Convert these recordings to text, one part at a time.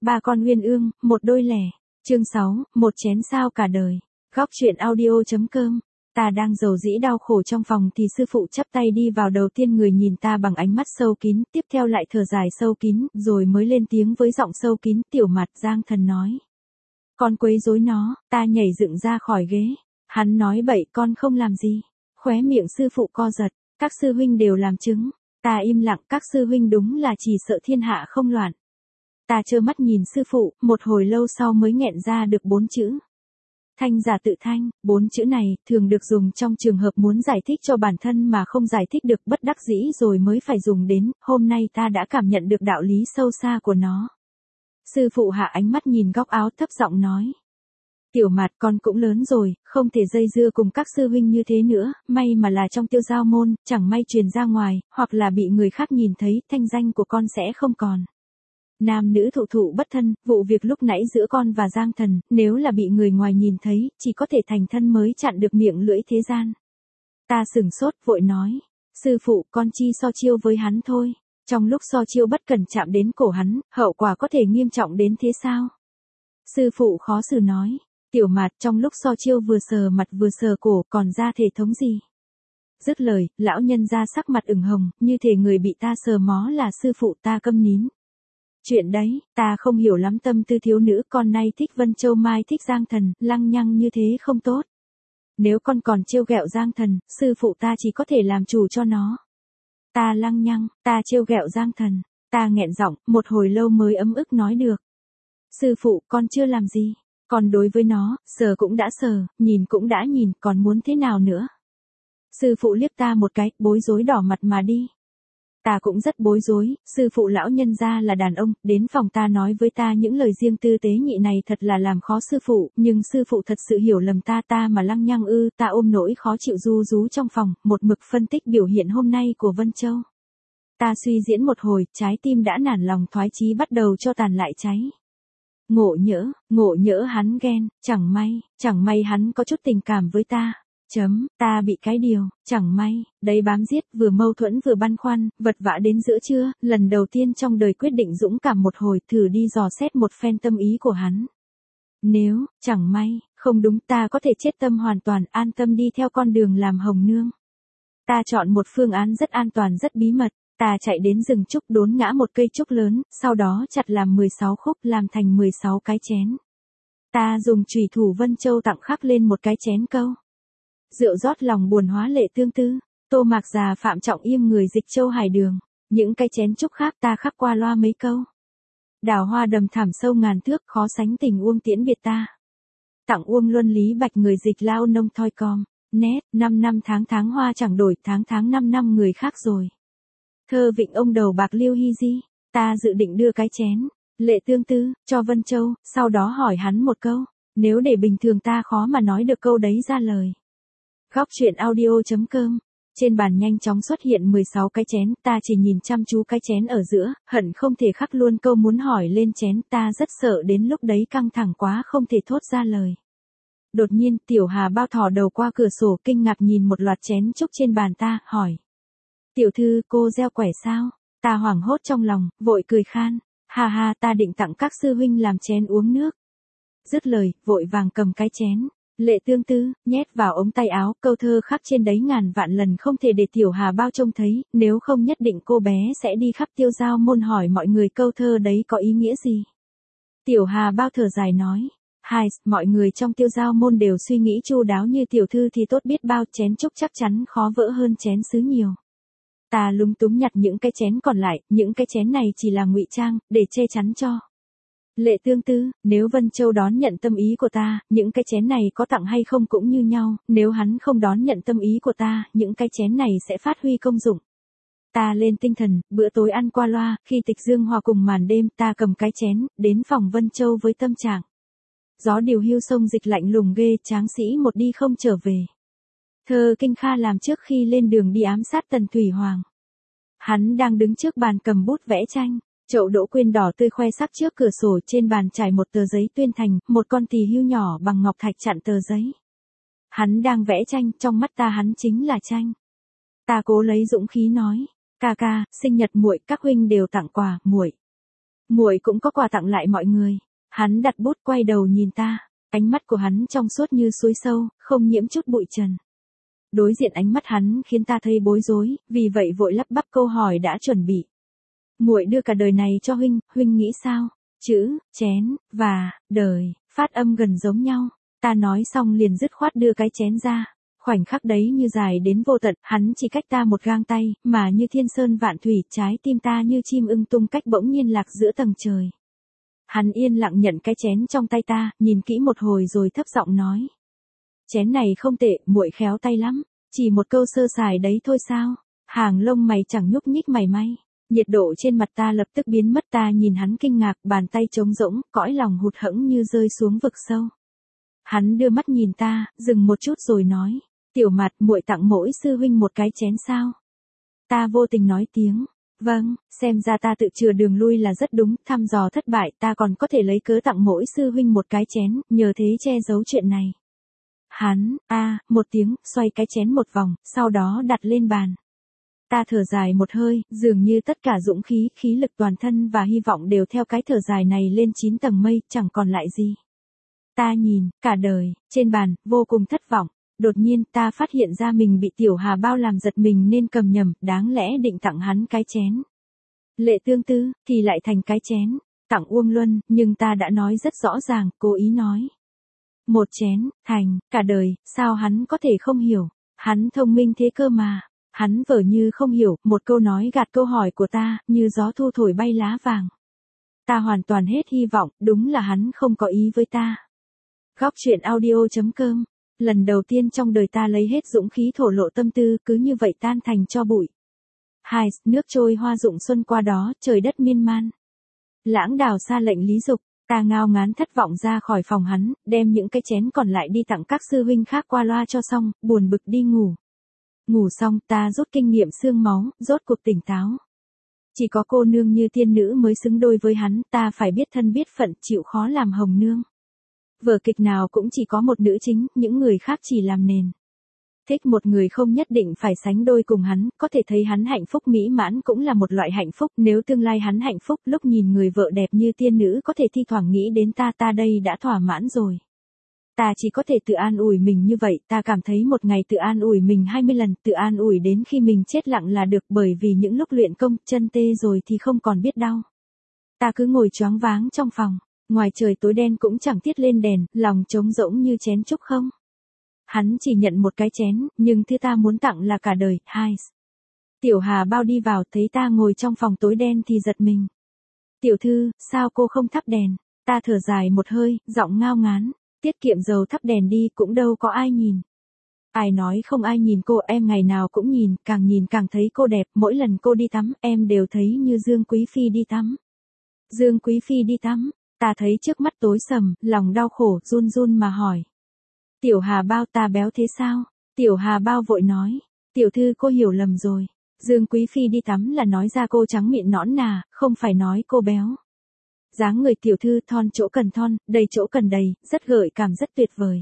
Ba con uyên ương, một đôi lẻ. Chương 6, một chén sao cả đời. Góc truyện audio.com. Ta đang rầu rĩ đau khổ trong phòng thì sư phụ chắp tay đi vào, đầu tiên người nhìn ta bằng ánh mắt sâu kín, tiếp theo lại thở dài sâu kín, rồi mới lên tiếng với giọng sâu kín, Tiểu Mạt. Giang Thần nói. Con quấy rối nó. Ta nhảy dựng ra khỏi ghế. Hắn nói bậy, con không làm gì. Khóe miệng sư phụ co giật. Các sư huynh đều làm chứng. Ta im lặng, các sư huynh đúng là chỉ sợ thiên hạ không loạn. Ta trơ mắt nhìn sư phụ, một hồi lâu sau mới nghẹn ra được 4 chữ. Thanh giả tự thanh. 4 chữ này thường được dùng trong trường hợp muốn giải thích cho bản thân mà không giải thích được, bất đắc dĩ rồi mới phải dùng đến. Hôm nay ta đã cảm nhận được đạo lý sâu xa của nó. Sư phụ hạ ánh mắt nhìn góc áo, thấp giọng nói. Tiểu Mạt, con cũng lớn rồi, không thể dây dưa cùng các sư huynh như thế nữa, may mà là trong Tiêu Giao môn, chẳng may truyền ra ngoài, hoặc là bị người khác nhìn thấy, thanh danh của con sẽ không còn. Nam nữ thụ thụ bất thân, vụ việc lúc nãy giữa con và Giang Thần, nếu là bị người ngoài nhìn thấy, chỉ có thể thành thân mới chặn được miệng lưỡi thế gian. Ta sửng sốt, vội nói. Sư phụ, con chi so chiêu với hắn thôi. Trong lúc so chiêu bất cẩn chạm đến cổ hắn, hậu quả có thể nghiêm trọng đến thế sao? Sư phụ khó xử nói. Tiểu Mạt, trong lúc so chiêu vừa sờ mặt vừa sờ cổ, còn ra thể thống gì? Dứt lời, lão nhân ra sắc mặt ửng hồng, như thể người bị ta sờ mó là sư phụ. Ta câm nín. Chuyện đấy, ta không hiểu lắm tâm tư thiếu nữ, con nay thích Vân Châu, mai thích Giang Thần, lăng nhăng như thế không tốt. Nếu con còn trêu ghẹo Giang Thần, sư phụ ta chỉ có thể làm chủ cho nó. Ta lăng nhăng, ta trêu ghẹo Giang Thần. Ta nghẹn giọng, một hồi lâu mới ấm ức nói được. Sư phụ, con chưa làm gì. Còn đối với nó, sờ cũng đã sờ, nhìn cũng đã nhìn, còn muốn thế nào nữa? Sư phụ liếc ta một cái, bối rối đỏ mặt mà đi. Ta cũng rất bối rối, sư phụ lão nhân gia là đàn ông, đến phòng ta nói với ta những lời riêng tư tế nhị này thật là làm khó sư phụ, nhưng sư phụ thật sự hiểu lầm ta mà lăng nhăng ư. Ta ôm nỗi khó chịu ru rú trong phòng, một mực phân tích biểu hiện hôm nay của Vân Châu. Ta suy diễn một hồi, trái tim đã nản lòng thoái chí bắt đầu cho tàn lại cháy. Ngộ nhỡ hắn ghen, chẳng may hắn có chút tình cảm với ta. Ta bị cái điều, chẳng may, đấy bám giết, vừa mâu thuẫn vừa băn khoăn, vật vã đến giữa trưa, lần đầu tiên trong đời quyết định dũng cảm một hồi, thử đi dò xét một phen tâm ý của hắn. Nếu, chẳng may, không đúng, ta có thể chết tâm hoàn toàn, an tâm đi theo con đường làm hồng nương. Ta chọn một phương án rất an toàn, rất bí mật. Ta chạy đến rừng trúc, đốn ngã một cây trúc lớn, sau đó chặt làm 16 khúc, làm thành 16 cái chén. Ta dùng chùy thủ Vân Châu tặng khắc lên một cái chén câu. Rượu rót lòng buồn hóa lệ tương tư, Tô Mạc già Phạm Trọng Yêm người dịch châu hải đường. Những cái chén trúc khác ta khắc qua loa mấy câu. Đào hoa đầm thẳm sâu ngàn thước, khó sánh tình Uông tiễn biệt ta. Tặng Uông Luân Lý Bạch người dịch lao nông thoi com. Nét, 5 năm tháng hoa chẳng đổi, tháng 5 năm người khác rồi. Thơ vịnh ông đầu bạc Liêu Hy Di. Ta dự định đưa cái chén lệ tương tư cho Vân Châu, sau đó hỏi hắn một câu. Nếu để bình thường ta khó mà nói được câu đấy ra lời. Góc truyện audio.com. Trên bàn nhanh chóng xuất hiện 16 cái chén, ta chỉ nhìn chăm chú cái chén ở giữa, hận không thể khắc luôn câu muốn hỏi lên chén. Ta rất sợ đến lúc đấy căng thẳng quá không thể thốt ra lời. Đột nhiên, Tiểu Hà Bao thò đầu qua cửa sổ, kinh ngạc nhìn một loạt chén trúc trên bàn ta, hỏi. Tiểu thư, cô gieo quẻ sao? Ta hoảng hốt trong lòng, vội cười khan. Ha, ta định tặng các sư huynh làm chén uống nước. Dứt lời, vội vàng cầm cái chén lệ tương tư, nhét vào ống tay áo, câu thơ khắc trên đấy ngàn vạn lần không thể để Tiểu Hà Bao trông thấy, nếu không nhất định cô bé sẽ đi khắp Tiêu Giao môn hỏi mọi người câu thơ đấy có ý nghĩa gì. Tiểu Hà Bao thở dài nói. Mọi người trong Tiêu Giao môn đều suy nghĩ chu đáo như tiểu thư thì tốt biết bao, chén trúc chắc chắn khó vỡ hơn chén sứ nhiều. Ta lúng túng nhặt những cái chén còn lại, những cái chén này chỉ là ngụy trang, để che chắn cho lệ tương tư. Nếu Vân Châu đón nhận tâm ý của ta, những cái chén này có tặng hay không cũng như nhau, nếu hắn không đón nhận tâm ý của ta, những cái chén này sẽ phát huy công dụng. Ta lên tinh thần, bữa tối ăn qua loa, khi tịch dương hòa cùng màn đêm, ta cầm cái chén, đến phòng Vân Châu với tâm trạng. Gió điều hưu sông dịch lạnh lùng ghê, tráng sĩ một đi không trở về. Thơ Kinh Kha làm trước khi lên đường đi ám sát Tần Thủy Hoàng. Hắn đang đứng trước bàn cầm bút vẽ tranh. Chậu đỗ quyên đỏ tươi khoe sắc trước cửa sổ, trên bàn trải một tờ giấy tuyên thành, một con tỳ hưu nhỏ bằng ngọc thạch chặn tờ giấy. Hắn đang vẽ tranh, trong mắt ta hắn chính là tranh. Ta cố lấy dũng khí nói, ca, sinh nhật muội, các huynh đều tặng quà, muội Muội cũng có quà tặng lại mọi người. Hắn đặt bút quay đầu nhìn ta, ánh mắt của hắn trong suốt như suối sâu, không nhiễm chút bụi trần. Đối diện ánh mắt hắn khiến ta thấy bối rối, vì vậy vội lắp bắp câu hỏi đã chuẩn bị. Muội đưa cả đời này cho huynh, huynh nghĩ sao? Chữ, chén, và, đời, phát âm gần giống nhau. Ta nói xong liền dứt khoát đưa cái chén ra. Khoảnh khắc đấy như dài đến vô tận, hắn chỉ cách ta một gang tay, mà như thiên sơn vạn thủy, trái tim ta như chim ưng tung cách bỗng nhiên lạc giữa tầng trời. Hắn yên lặng nhận cái chén trong tay ta, nhìn kỹ một hồi rồi thấp giọng nói. Chén này không tệ, muội khéo tay lắm, chỉ một câu sơ sài đấy thôi sao? Hàng lông mày chẳng nhúc nhích mảy may. Nhiệt độ trên mặt ta lập tức biến mất, ta nhìn hắn kinh ngạc, bàn tay trống rỗng, cõi lòng hụt hẫng như rơi xuống vực sâu. Hắn đưa mắt nhìn ta, dừng một chút rồi nói. Tiểu Mạt, muội tặng mỗi sư huynh một cái chén sao? Ta vô tình nói tiếng. Vâng, xem ra ta tự chừa đường lui là rất đúng, thăm dò thất bại, ta còn có thể lấy cớ tặng mỗi sư huynh một cái chén, nhờ thế che giấu chuyện này. Hắn, một tiếng, xoay cái chén một vòng, sau đó đặt lên bàn. Ta thở dài một hơi, dường như tất cả dũng khí, khí lực toàn thân và hy vọng đều theo cái thở dài này lên 9 tầng mây, chẳng còn lại gì. Ta nhìn, cả đời, trên bàn, vô cùng thất vọng. Đột nhiên ta phát hiện ra mình bị Tiểu Hà Bao làm giật mình nên cầm nhầm, đáng lẽ định tặng hắn cái chén. Lệ tương tư, thì lại thành cái chén. Tặng Uông Luân, nhưng ta đã nói rất rõ ràng, cố ý nói. Một chén, thành, cả đời, sao hắn có thể không hiểu. Hắn thông minh thế cơ mà. Hắn vờ như không hiểu, một câu nói gạt câu hỏi của ta, như gió thu thổi bay lá vàng. Ta hoàn toàn hết hy vọng, đúng là hắn không có ý với ta. Góc truyện audio.com. Lần đầu tiên trong đời ta lấy hết dũng khí thổ lộ tâm tư, cứ như vậy tan thành tro bụi. Hai, nước trôi hoa rụng xuân qua đó, trời đất miên man. Lãng đào xa lệnh lý dục, ta ngao ngán thất vọng ra khỏi phòng hắn, đem những cái chén còn lại đi tặng các sư huynh khác qua loa cho xong, buồn bực đi ngủ. Ngủ xong ta rút kinh nghiệm xương máu, rốt cuộc tỉnh táo. Chỉ có cô nương như tiên nữ mới xứng đôi với hắn, ta phải biết thân biết phận, chịu khó làm hồng nương. Vở kịch nào cũng chỉ có một nữ chính, những người khác chỉ làm nền. Thích một người không nhất định phải sánh đôi cùng hắn, có thể thấy hắn hạnh phúc mỹ mãn cũng là một loại hạnh phúc, nếu tương lai hắn hạnh phúc, lúc nhìn người vợ đẹp như tiên nữ có thể thi thoảng nghĩ đến ta đây đã thỏa mãn rồi. Ta chỉ có thể tự an ủi mình như vậy, ta cảm thấy một ngày tự an ủi mình 20 lần, tự an ủi đến khi mình chết lặng là được, bởi vì những lúc luyện công, chân tê rồi thì không còn biết đau. Ta cứ ngồi choáng váng trong phòng, ngoài trời tối đen cũng chẳng tiết lên đèn, lòng trống rỗng như chén trúc không. Hắn chỉ nhận một cái chén, nhưng thứ ta muốn tặng là cả đời. Hai. Tiểu Hà Bao đi vào, thấy ta ngồi trong phòng tối đen thì giật mình. Tiểu thư, sao cô không thắp đèn? Ta thở dài một hơi, giọng ngao ngán. Tiết kiệm dầu, thắp đèn đi, cũng đâu có ai nhìn. Ai nói không ai nhìn cô, em ngày nào cũng nhìn càng thấy cô đẹp, mỗi lần cô đi tắm, em đều thấy như Dương Quý Phi đi tắm. Dương Quý Phi đi tắm, ta thấy trước mắt tối sầm, lòng đau khổ, run run mà hỏi. Tiểu Hà Bao, ta béo thế sao? Tiểu Hà Bao vội nói, tiểu thư cô hiểu lầm rồi. Dương Quý Phi đi tắm là nói ra cô trắng mịn nõn nà, không phải nói cô béo. Dáng người tiểu thư thon chỗ cần thon, đầy chỗ cần đầy, rất gợi cảm, rất tuyệt vời.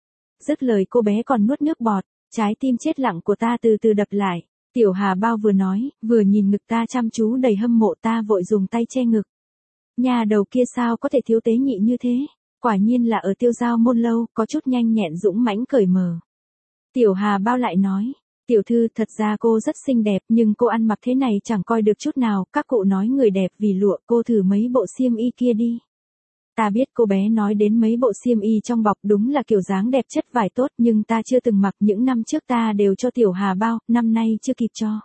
Dứt lời cô bé còn nuốt nước bọt, trái tim chết lặng của ta từ từ đập lại. Tiểu Hà Bao vừa nói, vừa nhìn ngực ta chăm chú đầy hâm mộ, ta vội dùng tay che ngực. Nhà đầu kia sao có thể thiếu tế nhị như thế? Quả nhiên là ở Tiêu Giao Môn lâu, có chút nhanh nhẹn dũng mãnh cởi mở. Tiểu Hà Bao lại nói, tiểu thư thật ra cô rất xinh đẹp, nhưng cô ăn mặc thế này chẳng coi được chút nào, các cụ nói người đẹp vì lụa, cô thử mấy bộ xiêm y kia đi. Ta biết cô bé nói đến mấy bộ xiêm y trong bọc, đúng là kiểu dáng đẹp chất vải tốt, nhưng ta chưa từng mặc, những năm trước ta đều cho Tiểu Hà Bao, năm nay chưa kịp cho.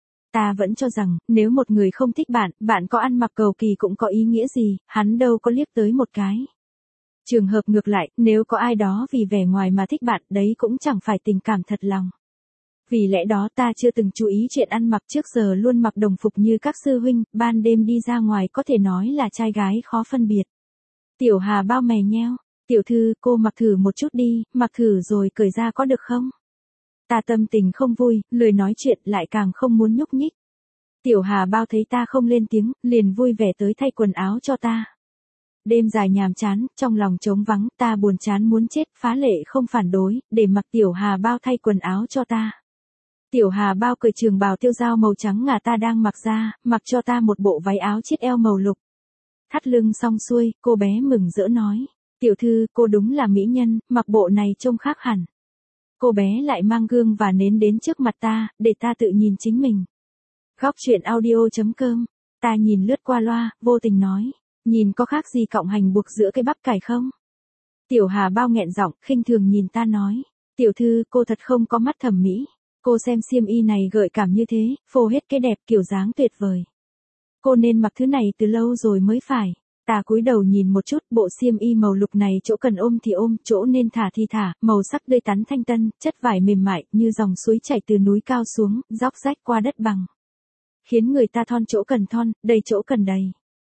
Ta vẫn cho rằng, nếu một người không thích bạn, bạn có ăn mặc cầu kỳ cũng có ý nghĩa gì, hắn đâu có liếc tới một cái. Trường hợp ngược lại, nếu có ai đó vì vẻ ngoài mà thích bạn, đấy cũng chẳng phải tình cảm thật lòng. Vì lẽ đó ta chưa từng chú ý chuyện ăn mặc, trước giờ luôn mặc đồng phục như các sư huynh, ban đêm đi ra ngoài có thể nói là trai gái khó phân biệt. Tiểu Hà Bao mè nheo, tiểu thư cô mặc thử một chút đi, mặc thử rồi cởi ra có được không? Ta tâm tình không vui, lười nói chuyện, lại càng không muốn nhúc nhích. Tiểu Hà Bao thấy ta không lên tiếng, liền vui vẻ tới thay quần áo cho ta. Đêm dài nhàm chán, trong lòng trống vắng, ta buồn chán muốn chết, phá lệ không phản đối, để mặc Tiểu Hà Bao thay quần áo cho ta. Tiểu Hà Bao cởi trường bào Tiêu Dao màu trắng ngà ta đang mặc ra, mặc cho ta một bộ váy áo chiết eo màu lục. Thắt lưng xong xuôi, cô bé mừng rỡ nói. Tiểu thư, cô đúng là mỹ nhân, mặc bộ này trông khác hẳn. Cô bé lại mang gương và nến đến trước mặt ta, để ta tự nhìn chính mình. Góc truyện audio.com. Ta nhìn lướt qua loa, vô tình nói. Nhìn có khác gì cọng hành buộc giữa cái bắp cải không? Tiểu Hà Bao nghẹn giọng, khinh thường nhìn ta nói. Tiểu thư, cô thật không có mắt thẩm mỹ. Cô xem xiêm y này gợi cảm như thế, phô hết cái đẹp kiểu dáng tuyệt vời. Cô nên mặc thứ này từ lâu rồi mới phải. Ta cúi đầu nhìn một chút, bộ xiêm y màu lục này chỗ cần ôm thì ôm, chỗ nên thả thì thả, màu sắc tươi tắn thanh tân, chất vải mềm mại, như dòng suối chảy từ núi cao xuống, róc rách qua đất bằng. Khiến người ta thon chỗ cần thon, đầy chỗ cần đầy.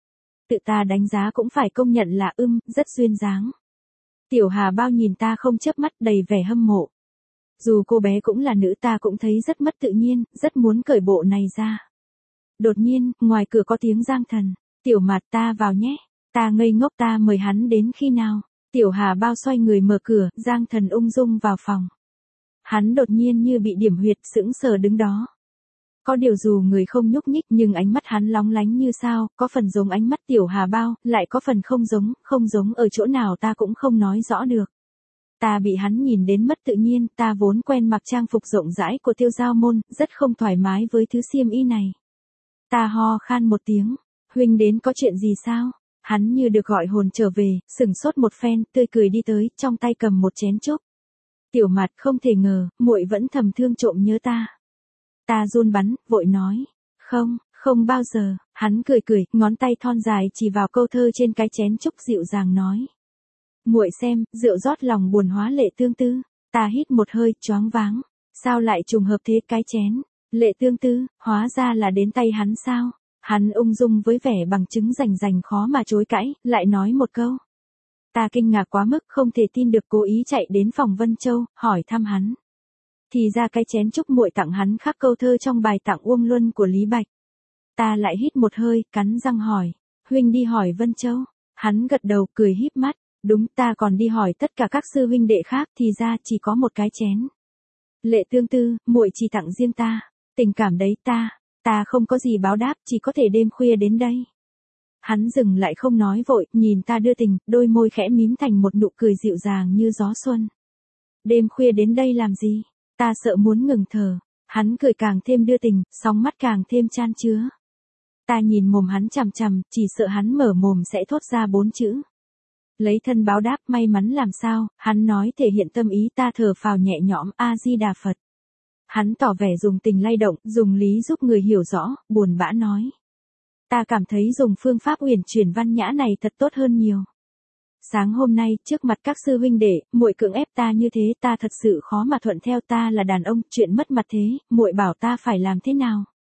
Tự ta đánh giá cũng phải công nhận là rất duyên dáng. Tiểu Hà Bao nhìn ta không chớp mắt, đầy vẻ hâm mộ. Dù cô bé cũng là nữ, ta cũng thấy rất mất tự nhiên, rất muốn cởi bộ này ra. Đột nhiên, ngoài cửa có tiếng Giang Thần. Tiểu Mạt, ta vào nhé. Ta ngây ngốc, ta mời hắn đến khi nào? Tiểu Hà Bao xoay người mở cửa, Giang Thần ung dung vào phòng. Hắn đột nhiên như bị điểm huyệt, sững sờ đứng đó. Có điều dù người không nhúc nhích nhưng ánh mắt hắn lóng lánh như sao, có phần giống ánh mắt Tiểu Hà Bao, lại có phần không giống ở chỗ nào ta cũng không nói rõ được. Ta bị hắn nhìn đến mất tự nhiên, ta vốn quen mặc trang phục rộng rãi của Tiêu Giao Môn, rất không thoải mái với thứ xiêm y này. Ta ho khan một tiếng, huynh đến có chuyện gì sao? Hắn như được gọi hồn trở về, sửng sốt một phen, tươi cười đi tới, trong tay cầm một chén trúc. Tiểu Mạt, không thể ngờ, muội vẫn thầm thương trộm nhớ ta. Ta run bắn, vội nói. Không bao giờ. Hắn cười, ngón tay thon dài chỉ vào câu thơ trên cái chén trúc dịu dàng nói. Muội xem, rượu rót lòng buồn hóa lệ tương tư. Ta hít một hơi, choáng váng. Sao lại trùng hợp thế, cái chén? Lệ tương tư, hóa ra là đến tay hắn sao? Hắn ung dung với vẻ bằng chứng rành khó mà chối cãi, lại nói một câu. Ta kinh ngạc quá mức, không thể tin được, cố ý chạy đến phòng Vân Châu, hỏi thăm hắn. Thì ra cái chén trúc muội tặng hắn khắc câu thơ trong bài Tặng Uông Luân của Lý Bạch. Ta lại hít một hơi, cắn răng hỏi. Huynh đi hỏi Vân Châu. Hắn gật đầu, cười híp mắt. Đúng, ta còn đi hỏi tất cả các sư huynh đệ khác, thì ra chỉ có một cái chén. Lệ tương tư, muội chỉ tặng riêng ta. Tình cảm đấy ta không có gì báo đáp, chỉ có thể đêm khuya đến đây. Hắn dừng lại không nói vội, nhìn ta đưa tình, đôi môi khẽ mím thành một nụ cười dịu dàng như gió xuân. Đêm khuya đến đây làm gì? Ta sợ muốn ngừng thở. Hắn cười càng thêm đưa tình, sóng mắt càng thêm chan chứa. Ta nhìn mồm hắn chằm chằm, chỉ sợ hắn mở mồm sẽ thốt ra 4 chữ. Lấy thân báo đáp, may mắn làm sao? Hắn nói thể hiện tâm ý, ta thở phào nhẹ nhõm, A Di Đà Phật. Hắn tỏ vẻ dùng tình lay động, dùng lý giúp người hiểu rõ, buồn bã nói. Ta cảm thấy dùng phương pháp uyển chuyển văn nhã này thật tốt hơn nhiều. Sáng hôm nay, trước mặt các sư huynh đệ, muội cưỡng ép ta như thế, ta thật sự khó mà thuận theo, ta là đàn ông, chuyện mất mặt thế, muội bảo ta phải làm thế nào?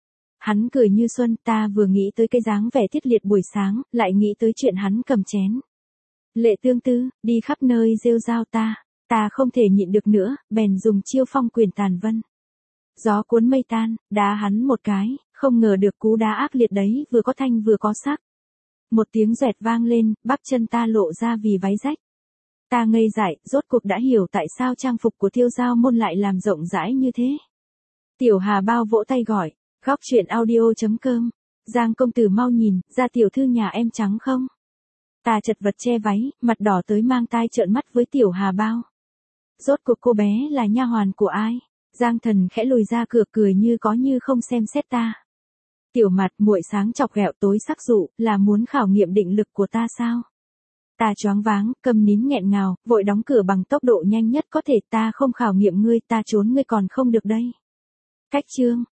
Hắn cười như xuân, ta vừa nghĩ tới cái dáng vẻ thiết liệt buổi sáng, lại nghĩ tới chuyện hắn cầm chén. Lệ tương tư, đi khắp nơi rêu rao ta không thể nhịn được nữa, bèn dùng chiêu phong quyền tàn vân. Gió cuốn mây tan, đá hắn một cái, không ngờ được cú đá ác liệt đấy vừa có thanh vừa có sắc. Một tiếng doẹt vang lên, bắp chân ta lộ ra vì váy rách. Ta ngây dại, rốt cuộc đã hiểu tại sao trang phục của Tiêu Giao Môn lại làm rộng rãi như thế. Tiểu Hà Bao vỗ tay gọi, góc truyện audio.com. Giang công tử mau nhìn, ra tiểu thư nhà em trắng không? Ta chật vật che váy, mặt đỏ tới mang tai trợn mắt với Tiểu Hà Bao. Rốt cuộc cô bé là nha hoàn của ai? Giang Thần khẽ lùi ra cửa, cười như có như không xem xét ta. Tiểu Mạt, muội sáng chọc ghẹo tối sắc dụ, là muốn khảo nghiệm định lực của ta sao? Ta choáng váng, câm nín nghẹn ngào, vội đóng cửa bằng tốc độ nhanh nhất có thể, ta không khảo nghiệm ngươi, ta trốn ngươi còn không được đây. Cách chương